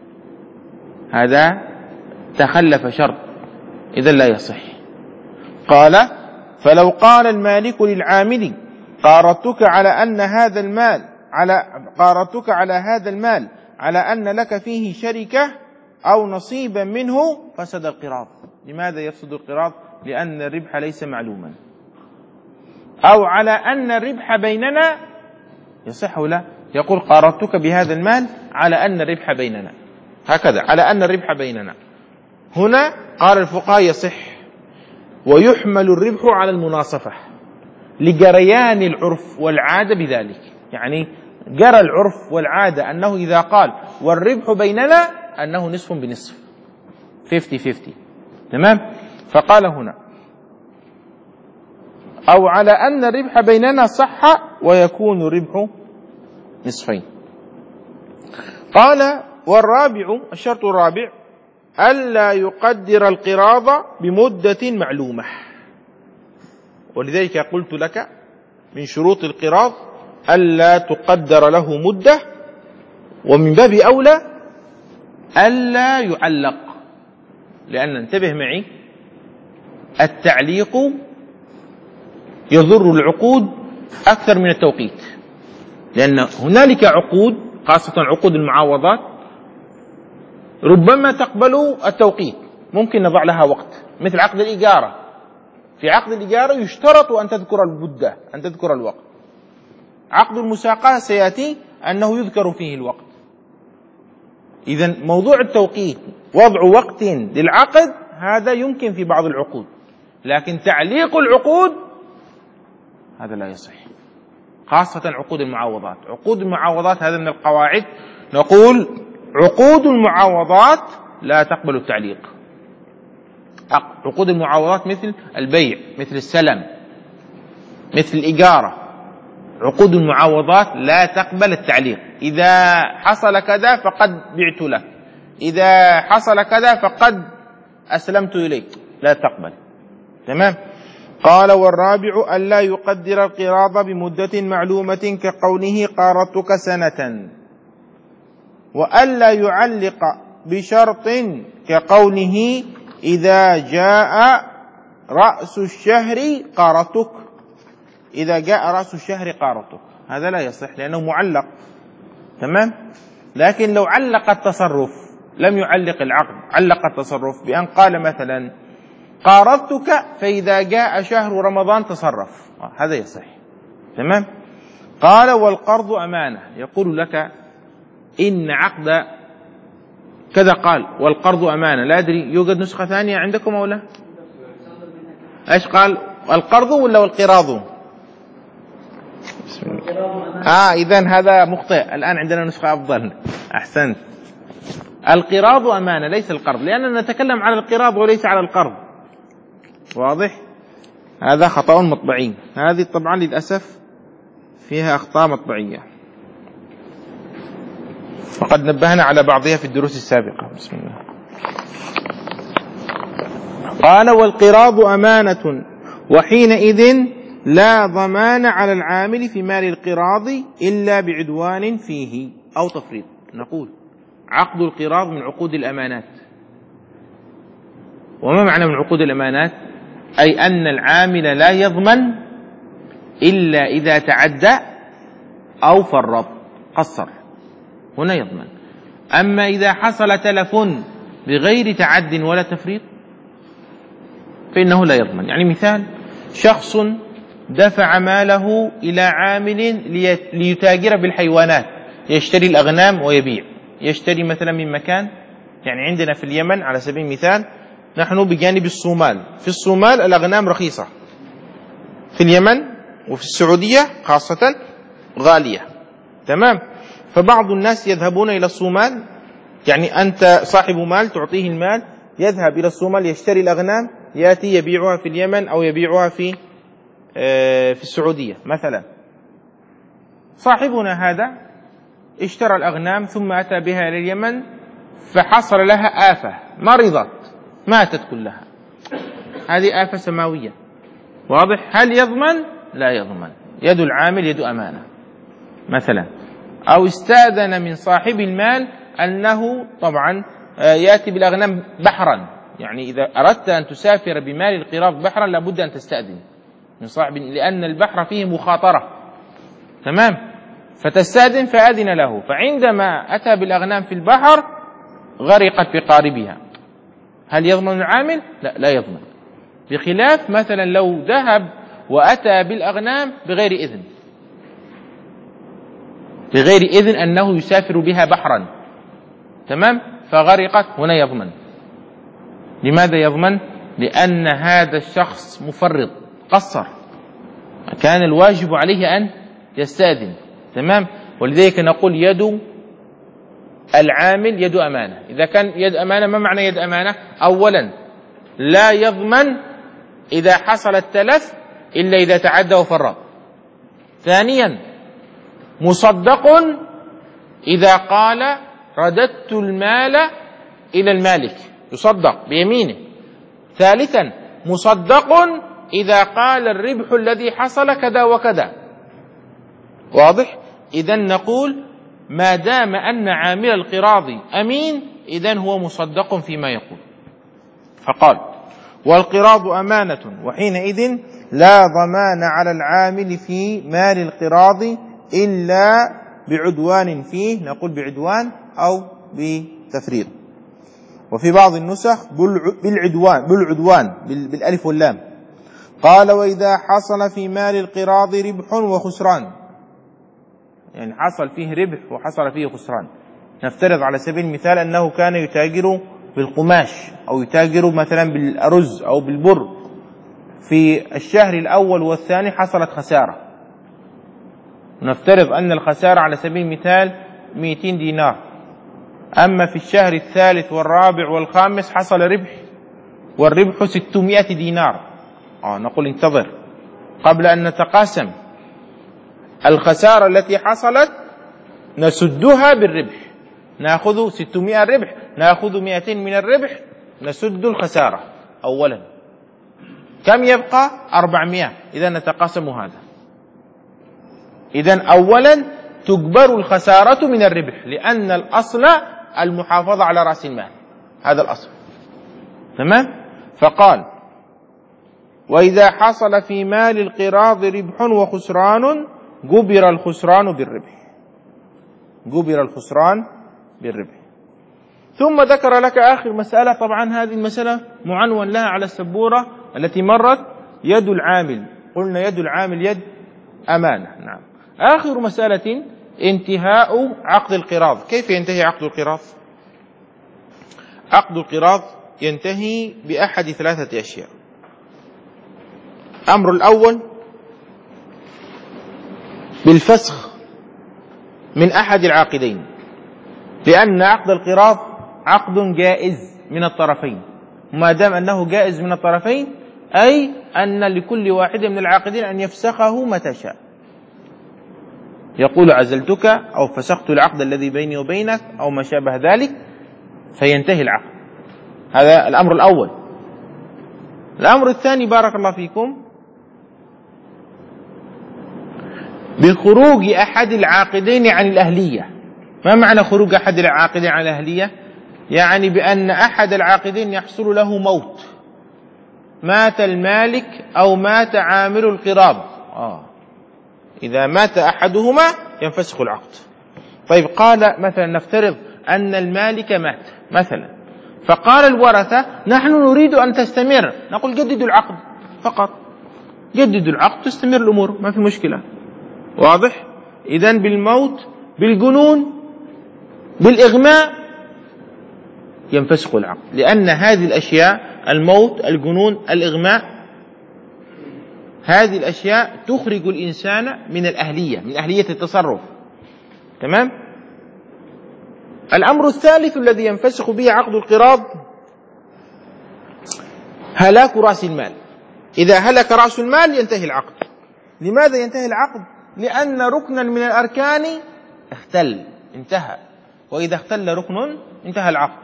هذا تخلف شرط، إذا لا يصح. قال فلو قال المالك للعامل قارضتك على أن هذا المال على قارضتك على هذا المال على أن لك فيه شركة أو نصيبا منه فسد القراض. لماذا يفسد القراض؟ لأن الربح ليس معلوما. أو على أن الربح بيننا يصح لا، يقول قارضتك بهذا المال على أن الربح بيننا، هكذا على أن الربح بيننا. هنا قال الفقهاء يصح، ويحمل الربح على المناصفة لجريان العرف والعادة بذلك، يعني جرى العرف والعادة أنه إذا قال والربح بيننا أنه نصف بنصف، خمسين خمسين، تمام. فقال هنا أو على أن الربح بيننا صح ويكون الربح نصفين. قال والرابع، الشرط الرابع ألا يقدر القراض بمدة معلومة. ولذلك قلت لك من شروط القراض ألا تقدر له مدة، ومن باب أولى ألا يعلق، لأن انتبه معي التعليق يضر العقود أكثر من التوقيت، لأن هنالك عقود خاصة عقود المعاوضات ربما تقبل التوقيت، ممكن نضع لها وقت، مثل عقد الإجارة. في عقد الإجارة يشترط أن تذكر المدة، أن تذكر الوقت. عقد المساقاة سيأتي أنه يذكر فيه الوقت. إذن موضوع التوقيت وضع وقت للعقد هذا يمكن في بعض العقود، لكن تعليق العقود هذا لا يصح، خاصة عقود المعاوضات. عقود المعاوضات هذا من القواعد، نقول عقود المعاوضات لا تقبل التعليق. عقود المعاوضات مثل البيع، مثل السلم، مثل الإجارة، عقود المعاوضات لا تقبل التعليق. إذا حصل كذا فقد بعت لك، إذا حصل كذا فقد أسلمت إليك، لا تقبل، تمام. قال والرابع ألا يقدر القراض بمدة معلومة كقوله قارضتك سنة، وألا يعلق بشرط كقوله إذا جاء رأس الشهر قارضتك، إذا جاء رأس الشهر قارضتك، هذا لا يصح لأنه معلق، تمام. لكن لو علق التصرف، لم يعلق العقد، علق التصرف بأن قال مثلا قارضتك فإذا جاء شهر رمضان تصرف، هذا يصح، تمام. قال والقرض أمانة، يقول لك إن عقد كذا، قال والقرض أمانة، لا أدري يوجد نسخة ثانية عندكم أو لا؟ إيش قال؟ القرض ولا والقراض؟ بسم الله. آه إذن هذا مخطئ، الآن عندنا نسخة أفضل، أحسنت. القراض أمانة ليس القرض، لأننا نتكلم على القراض وليس على القرض، واضح؟ هذا خطأ مطبعي، هذه طبعا للأسف فيها أخطاء مطبعية، وقد نبهنا على بعضها في الدروس السابقة. بسم الله. قال والقراض أمانة، وحينئذ لا ضمان على العامل في مال القراض إلا بعدوان فيه أو تفريط. نقول عقد القراض من عقود الأمانات. وما معنى من عقود الأمانات؟ أي أن العامل لا يضمن إلا إذا تعدى أو فرط، قصر، هنا يضمن. أما إذا حصل تلف بغير تعد ولا تفريط فإنه لا يضمن. يعني مثال، شخص دفع ماله إلى عامل ليتاجر بالحيوانات، يشتري الأغنام ويبيع، يشتري مثلا من مكان، يعني عندنا في اليمن على سبيل المثال، نحن بجانب الصومال، في الصومال الأغنام رخيصة، في اليمن وفي السعودية خاصة غالية. تمام. فبعض الناس يذهبون إلى الصومال، يعني أنت صاحب مال تعطيه المال، يذهب إلى الصومال يشتري الأغنام، يأتي يبيعها في اليمن أو يبيعها في في السعودية مثلا. صاحبنا هذا اشترى الأغنام ثم أتى بها إلى اليمن، فحصل لها آفة، مرضت، ماتت كلها. هذه آفة سماوية. واضح؟ هل يضمن؟ لا يضمن. يد العامل يد أمانة مثلا. أو استأذن من صاحب المال أنه طبعا يأتي بالأغنام بحرا، يعني إذا أردت أن تسافر بمال القراض بحرا لابد أن تستأذن من صاحب، لأن البحر فيه مخاطرة. تمام. فتستأذن فأذن له، فعندما أتى بالأغنام في البحر غرقت بقاربها. هل يضمن العامل؟ لا، لا يضمن. بخلاف مثلا لو ذهب وأتى بالأغنام بغير إذن، بغير إذن أنه يسافر بها بحرا، تمام، فغرقت، هنا يضمن. لماذا يضمن؟ لأن هذا الشخص مفرط، قصر، كان الواجب عليه أن يستأذن. تمام. ولذلك نقول يد العامل يد أمانة. إذا كان يد أمانة، ما معنى يد أمانة؟ أولا لا يضمن إذا حصل التلف إلا إذا تعدى وفرط. ثانيا مصدق إذا قال رددت المال إلى المالك، يصدق بيمينه. ثالثا مصدق إذا قال الربح الذي حصل كذا وكذا. واضح؟ إذن نقول ما دام أن عامل القراض أمين إذن هو مصدق فيما يقول. فقال والقراض أمانة، وحينئذ لا ضمان على العامل في مال القراض إلا بعدوان فيه، نقول بعدوان أو بتفريط. وفي بعض النسخ بالعدوان، بالعدوان بالألف واللام. قال وإذا حصل في مال القراض ربح وخسران، يعني حصل فيه ربح وحصل فيه خسران. نفترض على سبيل المثال أنه كان يتاجر بالقماش أو يتاجر مثلا بالأرز أو بالبر، في الشهر الأول والثاني حصلت خسارة. نفترض أن الخسارة على سبيل المثال مئتين دينار، أما في الشهر الثالث والرابع والخامس حصل ربح، والربح ستمائة دينار. آه نقول انتظر قبل أن نتقاسم الخسارة التي حصلت نسدها بالربح، نأخذ ستمائة الربح، نأخذ مئتين من الربح، نسد الخسارة أولا. كم يبقى؟ أربعمائة. إذا نتقاسم هذا. إذن أولا تجبر الخسارة من الربح، لأن الأصل المحافظة على رأس المال، هذا الأصل. تمام. فقال وإذا حصل في مال القراض ربح وخسران جبر الخسران بالربح، جبر الخسران بالربح. ثم ذكر لك آخر مسألة، طبعا هذه المسألة معنون لها على السبورة التي مرت، يد العامل. قلنا يد العامل يد أمانة. نعم. آخر مسألة انتهاء عقد القراض. كيف ينتهي عقد القراض؟ عقد القراض ينتهي بأحد ثلاثة أشياء. الأمر الأول بالفسخ من أحد العاقدين، لأن عقد القراض عقد جائز من الطرفين، وما دام أنه جائز من الطرفين أي أن لكل واحد من العاقدين أن يفسخه متى شاء. يقول عزلتك أو فسخت العقد الذي بيني وبينك أو ما شابه ذلك، فينتهي العقد. هذا الأمر الأول. الأمر الثاني بارك الله فيكم بخروج أحد العاقدين عن الأهلية. ما معنى خروج أحد العاقدين عن الأهلية؟ يعني بأن أحد العاقدين يحصل له موت، مات المالك أو مات عامل القراض. آه. إذا مات أحدهما ينفسخ العقد. طيب قال مثلا نفترض أن المالك مات مثلا، فقال الورثة نحن نريد أن تستمر، نقول جددوا العقد فقط، جددوا العقد تستمر الأمور، ما في مشكلة. واضح؟ إذن بالموت، بالجنون، بالإغماء ينفسخ العقد، لأن هذه الأشياء الموت، الجنون، الإغماء، هذه الأشياء تخرج الإنسان من الأهلية، من أهلية التصرف. تمام. الأمر الثالث الذي ينفسخ به عقد القراض هلاك رأس المال. إذا هلك رأس المال ينتهي العقد. لماذا ينتهي العقد؟ لأن ركنا من الأركان اختل، انتهى، وإذا اختل ركن انتهى العقد.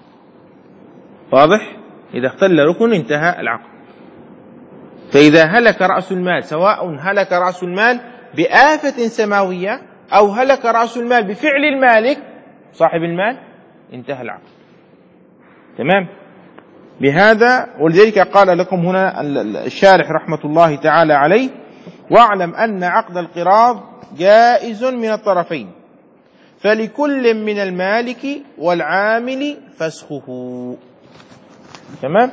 واضح؟ إذا اختل ركن انتهى العقد. فإذا هلك رأس المال، سواء هلك رأس المال بآفة سماوية أو هلك رأس المال بفعل المالك صاحب المال، انتهى العقد. تمام. بهذا ولذلك قال لكم هنا الشارح رحمة الله تعالى عليه: واعلم أن عقد القراض جائز من الطرفين، فلكل من المالك والعامل فسخه. تمام.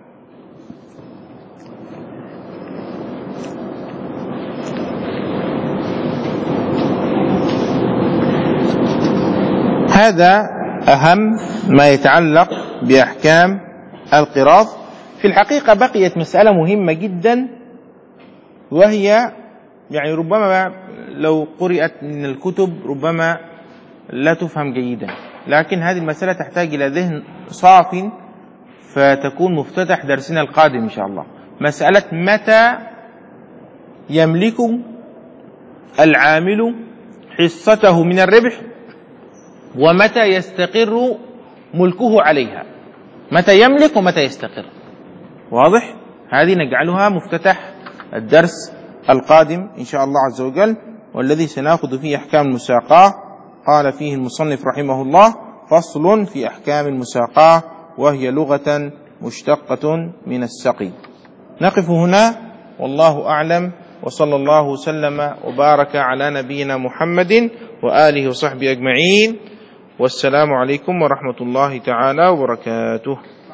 هذا أهم ما يتعلق بأحكام القراض. في الحقيقة بقيت مسألة مهمة جدا، وهي يعني ربما لو قرأت من الكتب ربما لا تفهم جيدا، لكن هذه المسألة تحتاج إلى ذهن صاف، فتكون مفتتح درسنا القادم إن شاء الله. مسألة متى يملك العامل حصته من الربح، ومتى يستقر ملكه عليها. متى يملك ومتى يستقر. واضح؟ هذه نجعلها مفتتح الدرس القادم إن شاء الله عز وجل، والذي سنأخذ فيه أحكام المساقاة. قال فيه المصنف رحمه الله: فصل في أحكام المساقاة، وهي لغة مشتقة من السقي. نقف هنا والله أعلم، وصلى الله وسلم وبارك على نبينا محمد وآله وصحبه أجمعين، والسلام عليكم ورحمة الله تعالى وبركاته.